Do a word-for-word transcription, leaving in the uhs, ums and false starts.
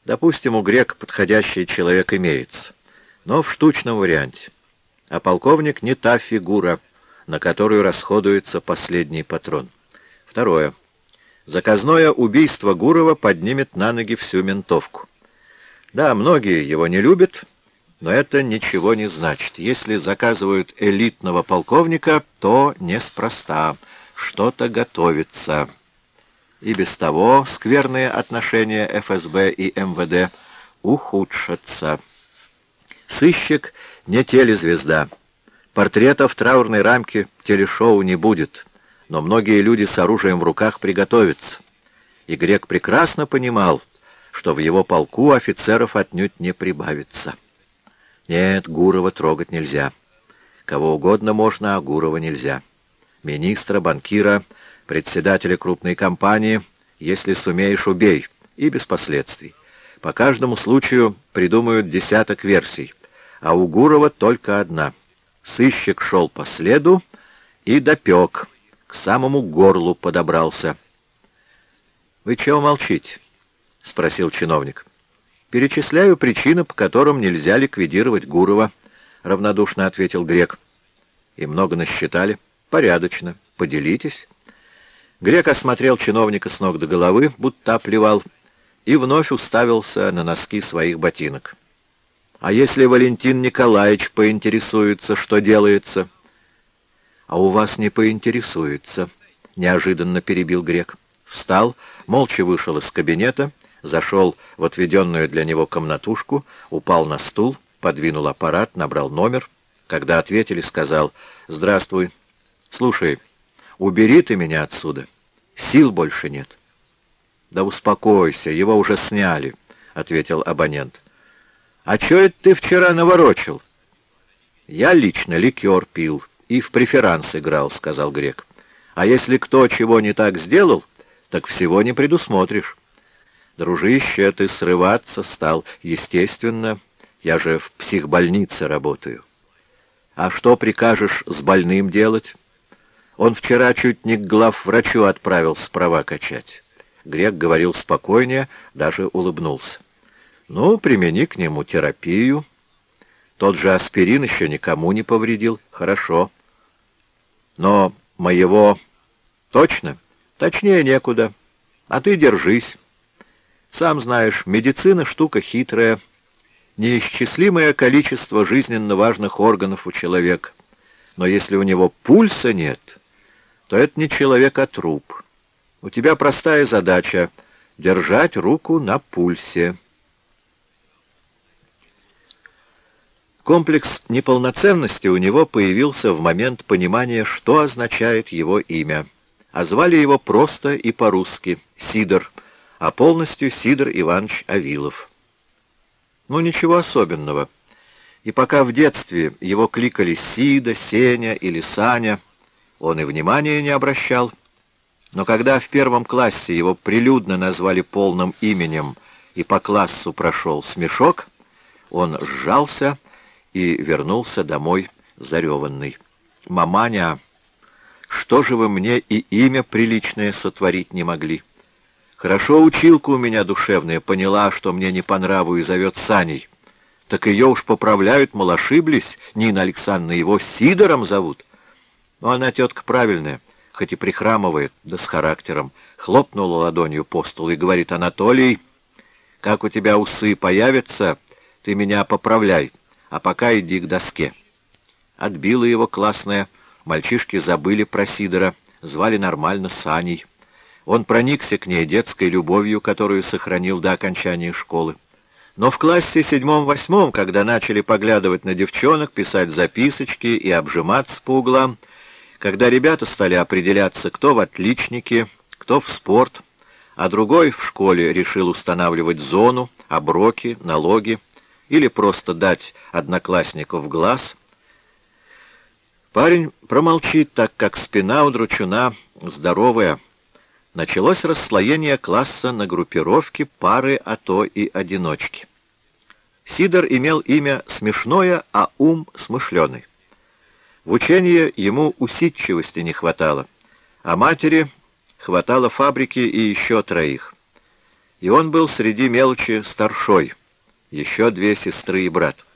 Допустим, у грека подходящий человек имеется, но в штучном варианте. А полковник не та фигура, на которую расходуется последний патрон. Второе. Заказное убийство Гурова поднимет на ноги всю ментовку. Да, многие его не любят, но это ничего не значит. Если заказывают элитного полковника, то неспроста. Что-то готовится. И без того скверные отношения эф эс бэ и эм вэ дэ ухудшатся. Сыщик не телезвезда. Портрета в траурной рамке телешоу не будет, но многие люди с оружием в руках приготовятся. И грек прекрасно понимал, что в его полку офицеров отнюдь не прибавится. Нет, Гурова трогать нельзя. Кого угодно можно, а Гурова нельзя. Министра, банкира, председателя крупной компании, если сумеешь, убей, и без последствий. По каждому случаю придумают десяток версий, а у Гурова только одна. Сыщик шел по следу и допек, к самому горлу подобрался. — Вы чего молчите? — спросил чиновник. — Перечисляю причины, по которым нельзя ликвидировать Гурова, — равнодушно ответил грек. — И много насчитали? — Порядочно. Поделитесь. Грек осмотрел чиновника с ног до головы, будто оплевал, и вновь уставился на носки своих ботинок. — А если Валентин Николаевич поинтересуется, что делается? — А у вас не поинтересуется, — неожиданно перебил грек. Встал, молча вышел из кабинета, зашел в отведенную для него комнатушку, упал на стул, подвинул аппарат, набрал номер. Когда ответили, сказал: «Здравствуй. Слушай, убери ты меня отсюда. Сил больше нет». «Да успокойся, его уже сняли», — ответил абонент. «А чё это ты вчера наворочил?» «Я лично ликер пил и в преферанс играл», — сказал грек. «А если кто чего не так сделал, так всего не предусмотришь». «Дружище, ты срываться стал. Естественно, я же в психбольнице работаю». «А что прикажешь с больным делать?» «Он вчера чуть не к главврачу отправился права качать». Грек говорил спокойнее, даже улыбнулся. «Ну, примени к нему терапию. Тот же аспирин еще никому не повредил. Хорошо. Но моего точно? Точнее некуда. А ты держись. Сам знаешь, медицина штука хитрая. Неисчислимое количество жизненно важных органов у человека. Но если у него пульса нет, то это не человек, а труп. У тебя простая задача — держать руку на пульсе». Комплекс неполноценности у него появился в момент понимания, что означает его имя. А звали его просто и по-русски — Сидор, а полностью Сидор Иванович Авилов. Ну, ничего особенного. И пока в детстве его кликали Сида, Сеня или Саня, он и внимания не обращал. Но когда в первом классе его прилюдно назвали полным именем и по классу прошел смешок, он сжался и вернулся домой зареванный. «Маманя, что же вы мне и имя приличное сотворить не могли? Хорошо училка у меня душевная поняла, что мне не по нраву и зовет Саней. Так ее уж поправляют, мол, ошиблись, Нина Александровна, его Сидором зовут». Но она тетка правильная, хоть и прихрамывает, да с характером. Хлопнула ладонью по столу и говорит: «Анатолий, как у тебя усы появятся, ты меня поправляй, а пока иди к доске». Отбила его классная, мальчишки забыли про Сидора, звали нормально Саней. Он проникся к ней детской любовью, которую сохранил до окончания школы. Но в классе седьмом-восьмом, когда начали поглядывать на девчонок, писать записочки и обжиматься по углам, когда ребята стали определяться, кто в отличники, кто в спорт, а другой в школе решил устанавливать зону, оброки, налоги или просто дать однокласснику в глаз, парень промолчит, так как спина у дручуна здоровая. Началось расслоение класса на группировки, пары, а то и одиночки. Сидор имел имя смешное, а ум смышленый. В учении ему усидчивости не хватало, а матери хватало фабрики и еще троих. И он был среди мелочи старшой, еще две сестры и брат.